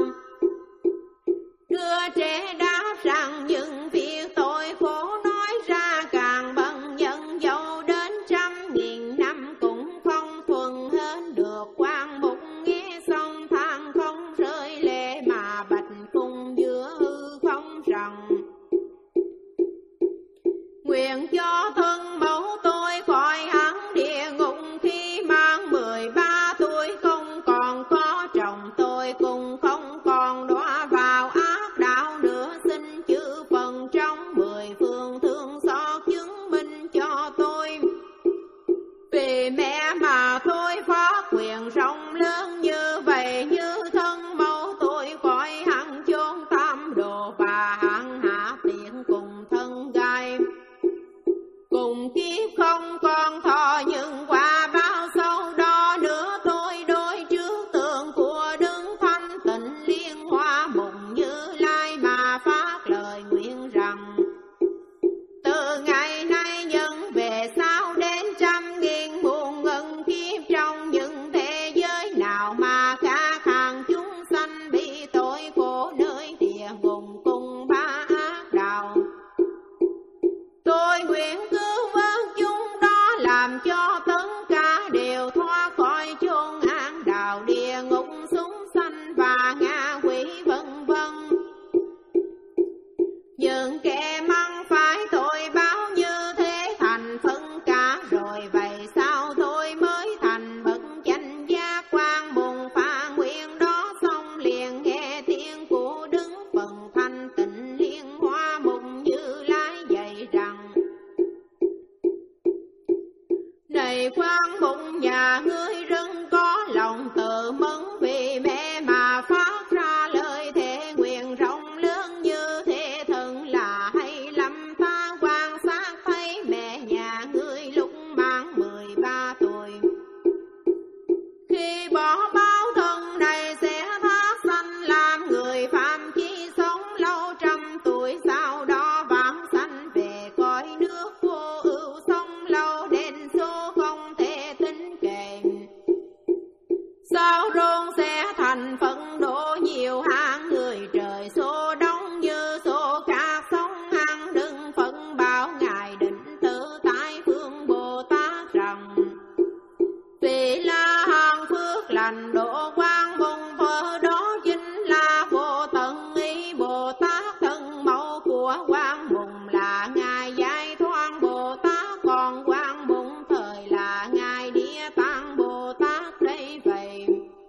Đứa trẻ đáp rằng những việc tội khổ nói ra càng bằng nhân dẫu đến trăm nghìn năm cũng không thuần hơn được. Quan mục nghe xong than không rơi lệ mà bạch cùng giữa hư không rằng: nguyện cho thân mẫu tôi khỏi hẳn địa ngục, khi mang mười ba tuổi không còn có chồng, tôi cũng không còn đọa vào ác đạo nữa. Xin chư phần trong mười phương thương xót chứng minh cho tôi, vì mẹ mà tôi phát quyền rộng lớn như vậy, như thân mẫu tôi khỏi hẳn chốn tam đồ và hẳn hạ tiện cùng thân gai. Cùng kiếp không còn thọ những quả báo sâu đó nữa, tôi đối trước tượng của Đức Thanh Tịnh Liên Hoa Mục Như Lai mà phát lời nguyện rằng: từ ngày nay nhân về sau đến trăm nghìn muôn ngân kiếp, trong những thế giới nào mà các hàng chúng sanh bị tội khổ nơi địa ngục cùng ba ác đạo, tôi nguyện cứu vớt chúng đó, làm cho tất cả đều thoát khỏi chốn ác đạo địa ngục, súng sanh và ngạ quỷ vân vân. Những kẻ mắc phải tội báo như thế thành phân cả rồi, vậy sao tôi mới thành bậc chánh giác quan mùng phá nguyện đó xong liền nghe tiếng của Đức Phật Thanh Tịnh Liên Hoa Mục Như Lai dạy rằng: này quan mục nhà ngươi rất có lòng tự mẫn, vì mẹ mà phát ra lời thề nguyện rộng lớn như thế thần là hay lắm. Ta quan sát thấy mẹ nhà ngươi lúc mang mười ba tuổi, khi bỏ báo thân này sẽ thác sanh làm người phạm, chi sống lâu trăm tuổi, sau đó vãng sanh về cõi nước vô ưu, sống lâu đến số không thể tính kể. Sau rôn sẽ thành phận độ nhiều hạng người, trời số đông như số cát sống ăn đừng phận bảo ngài định tự tại phương Bồ Tát rằng: vì là hàng phước lành độ quang mùng phở đó chính là vô tận ý Bồ Tát, thân mẫu của quang mùng là ngài giải thoát Bồ Tát, còn quang mùng thời là ngài Địa Tạng Bồ Tát đây vậy.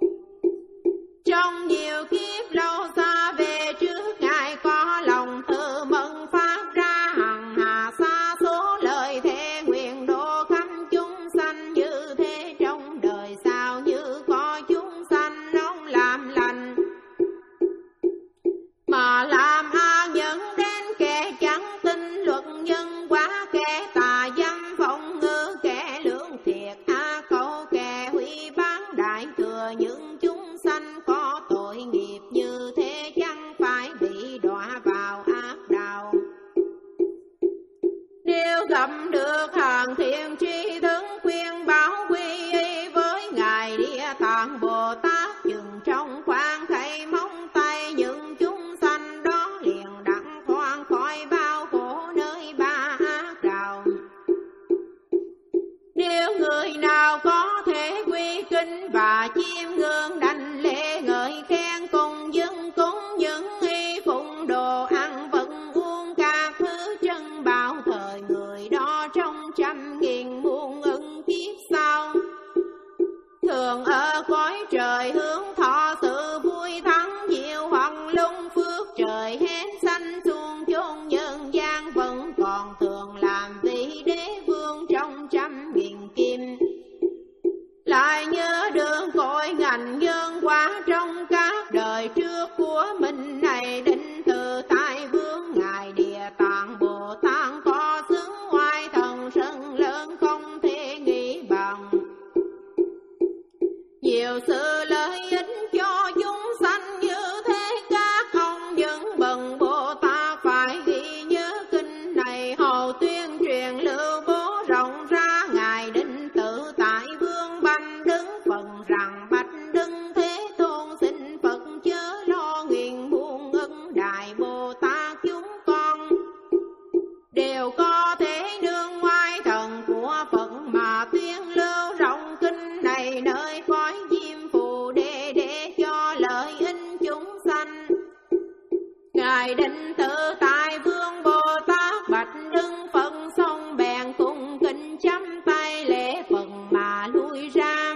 Trong nhiều kiếp lâu xa về trước, ngài có lòng tự mẫn phát ra hằng hà xa số lời thề nguyện độ khắp chúng sanh, như thế trong đời sau như có chúng sanh ông làm lành mà làm a dẫn đến kẻ chẳng tin luật nhân quả, kẻ tà dâm phong ngữ, kẻ lương thiệt a câu, kẻ hủy bán đại thừa. Những chúng sanh có tội nghiệp như thế chẳng phải bị đọa vào ác đạo. Nếu gặp được hàng thiện tri thức khuyên bảo quy y với ngài Địa Tạng Bồ Tát, dừng trong khoan khay móng tay, những chúng sanh đó liền đặng thoát khỏi bao khổ nơi ba ác đạo. Nếu người nào có thể quy kinh và chiêm ngưỡng đảnh lễ ngợi khen cùng dân cúng những y phụng đồ ăn vật uống các thứ chân bảo, thời người đó trong trăm nghìn muôn ưng kiếp sau thường ở cõi trời hướng thọ sự vui thắng diệu, hoặc lung phước trời hén sanh xuống chốn nhân gian, vẫn còn thường làm vị đế vương trong trăm nghìn kim. Lại nhớ đường cội ngành nhân quả trong các đời trước của mình này, định từ tại vương ngài Địa Tạng Bồ Tát có xứng oai thần sân lớn không thể nghĩ bằng. Nhiều sự lợi ích cho chúng sanh như thế, các ông vẫn bần Bồ Tát phải ghi nhớ Ngài định tự tại vương Bồ Tát bạch đứng phân xong bèn cùng kính chắp tay lễ phần mà lui ra.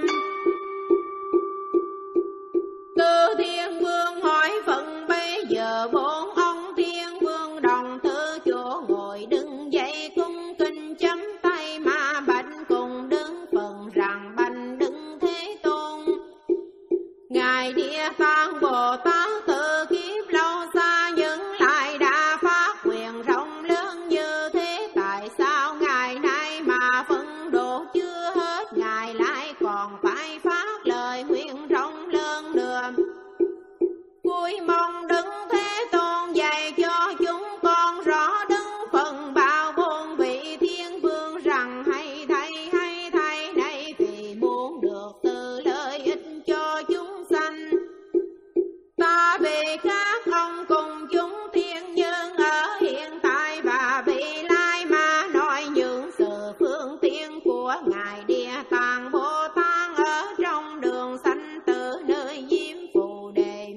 Từ Thiên Vương hỏi phận bây giờ bốn ông Thiên Vương đồng từ chỗ ngồi đứng dậy cung kính chắp tay mà bạch cùng đứng phần rằng bạch đứng Thế Tôn. Ngài Địa Tạng Bồ Tát từ kiếp lâu xa nhưng lại đã phát quyền rộng lớn như thế, tại sao ngày nay mà phân độ chưa hết, Ngài lại còn phải phát lời nguyện rộng lớn nữa. Vui mong đứng Thế Tôn dạy cho chúng con rõ đứng phần bao bốn vị Thiên Vương rằng hay thay hay thay này vì muốn được từ lợi ích cho chúng sanh. Ta vì các ông cùng chúng thiên nhân ở hiện tại và vị lai mà nói những sự phương tiện của Ngài Địa Tạng Bồ Tát ở trong đường sanh tử nơi Diêm Phù Đề.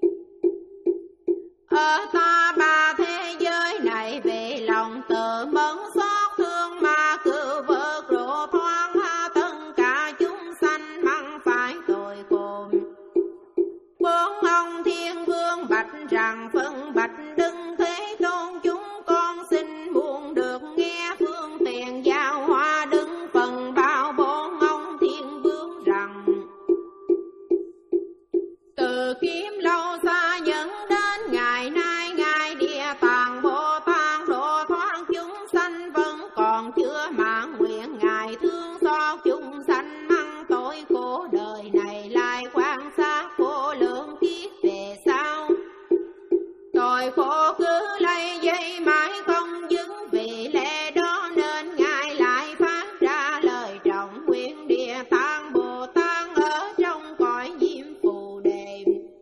Ở ta ba thế giới này vì lòng tự mẫn xót thương mà cứu vớt độ thoát tất cả chúng sanh mắc phải tội khổ. Bốn ông Thiên Vương bạch rằng phân bạch đứng Thế Tôn chúng con xin muốn được nghe phương tiện giao hoa đứng phần bao bốn ông Thiên Vương rằng từ kiếp lâu xa nhận đến ngày nay Ngài Địa Tạng Bồ Tát độ thoát chúng sanh vẫn còn chưa mãn nguyện. Ngài thương xót chúng sanh mắc tội khổ đời này lại quan sát vô lượng kiếp về sau. Tội khổ cứ lây dây mãi không dứt, vì lẽ đó nên Ngài lại phát ra lời trọng nguyện Địa Tạng Bồ Tát ở trong cõi Diêm Phù Đề.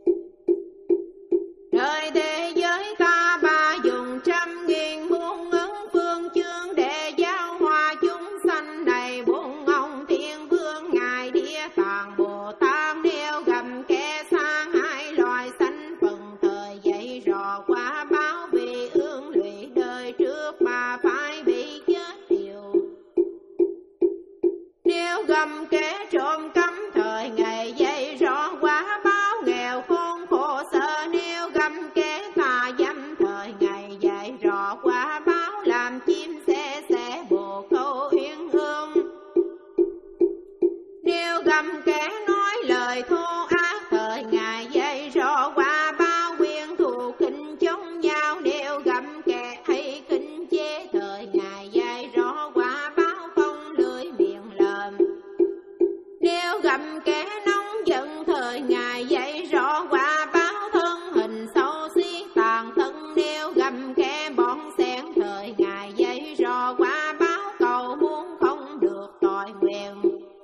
Đời thế giới ta ba dùng trăm nghìn muôn ấn phương chương để giao hòa chúng sanh này. Bốn ông Thiên Vương Ngài Địa Tạng Bồ Tát nêu gầm kẻ sang hai loài sanh phần thời dạy rõ qua báo vì ương lụy đời trước mà phải bị chết điều. Nêu gầm kẻ trộm cắp thời ngày dạy rõ qua báo nghèo khốn khổ sở. Nêu gầm kẻ tà dâm thời ngày dạy rõ qua báo làm chim xe xe bồ câu uyên ương. Nêu gầm kẻ nói lời thô ác thời ngày dạy rõ qua báo quyền thù kinh chống nhau. Nêu gầm kẻ hay kinh chế thời ngày dạy rõ qua báo không lưỡi miệng lợm. Nêu gầm kẻ nóng giận thời ngày dạy rõ qua báo thân hình xấu xí tàn thân. Nêu gầm kẻ bón xén thời ngày dạy rõ qua báo cầu muốn không được tội nguyện.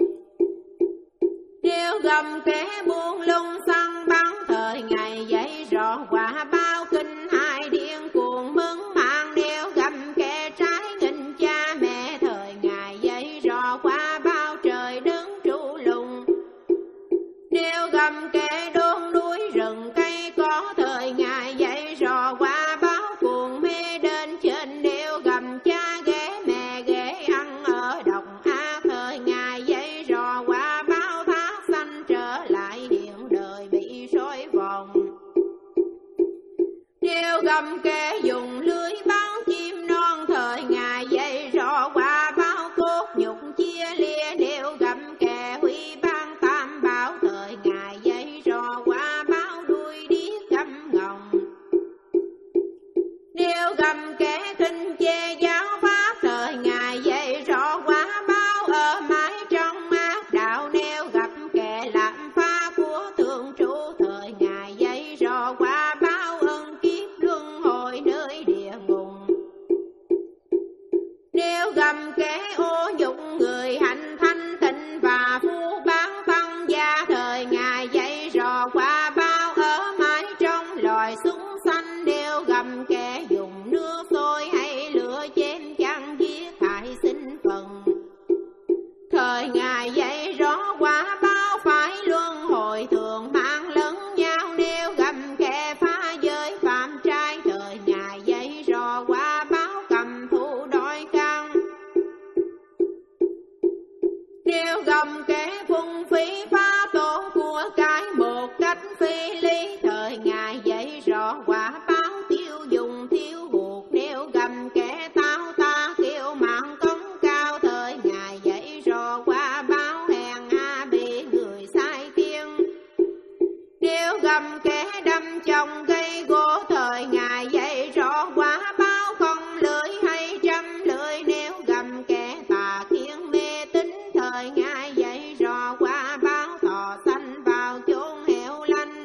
Nêu gầm kẻ buông lung săn bắn thời ngày dạy rõ qua báo kinh hai điên cuồng mướn mạng. Nêu gầm kẻ trái nghịch cha mẹ thời ngày dạy rõ qua báo trời đứng trụ lùng. Nêu gầm kẻ đốn núi rừng cây có thời ngày dạy rõ qua báo cuồng mê đến trên. Nêu gầm cha ghé mẹ ghé ăn ở độc ác thời ngày dạy rõ qua báo thác sanh trở lại hiện đời bị rối vòng. Nêu gầm kẻ dùng lưới bắn chim non thời ngày dạy rõ qua báo cốt nhục chia lia. Nêu gầm kẻ hủy ban tam bảo thời ngày dạy rõ qua báo đuôi điếc găm ngọng. Nêu gầm kẻ kinh chê giáo pháp thời ngày dạy rõ qua báo ở mãi trong ác đạo. Nêu gặp kẻ làm pha của thượng trụ thời ngày dạy rõ qua báo ân kiếp luân hồi nơi địa ngục. Nêu gầm kẻ ô nhục người hạnh thanh tịnh và phu bán tăng gia thời ngày dạy rõ qua báo ở mãi trong loài súng sanh. Nêu gầm kẻ dùng nước sôi hay lửa chém chăn giết hại sinh phần thời ngày dạy rõ qua báo phải luân hồi thường mang lẫn nhau. Nêu gầm kẻ phá giới phạm trai thời gầm kẻ đâm chồng gây gỗ thời ngày dạy rõ quả báo không lưỡi hay trăm lưỡi. Nếu gầm kẻ tà khiến mê tín thời ngày dạy rõ quả báo thọ sanh vào chốn hẻo lánh.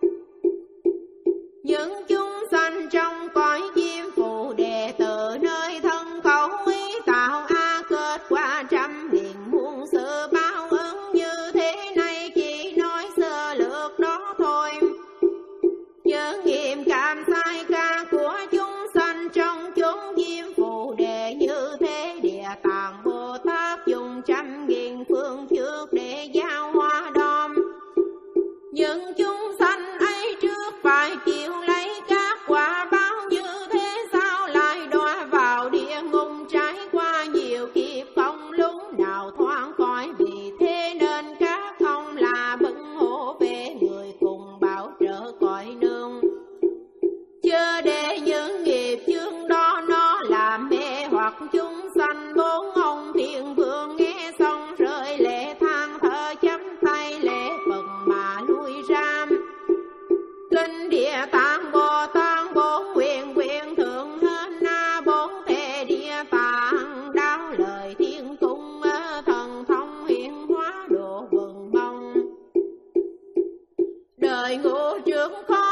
Những chúng sanh trong cõi diêm phù đề từ nơi thân khẩu ý tạo a kết quả trăm nghìn muôn sự báo ứng như thế này chỉ nói sơ lược đó thôi. Nhớ nghiệm cảm sai ca của chúng sanh trong chốn diêm phù đề như thế địa tạng Bồ Tát dùng trăm nghìn phương trước để giao hóa đom. Những chúng sanh ấy trước phải chịu lấy các quả báo như thế sao lại đọa vào địa ngục trải qua nhiều kiếp không lúc nào thoát khỏi. Vì thế nên các ông là bậc hộ vệ người cùng bảo trợ cõi nương, chớ để những nghiệp chướng đó nó làm mê hoặc chúng sanh. Bốn ông thiện vương nghe xong rơi lệ than thở chắp tay lễ phật mà lui ra. Kinh Địa Tạng Bồ Tát bốn nguyện nguyện thượng hết na bốn thể địa tạng đáo lời thiên cung thần thông hiện hóa độ vừng bông. Đời ngũ trước khó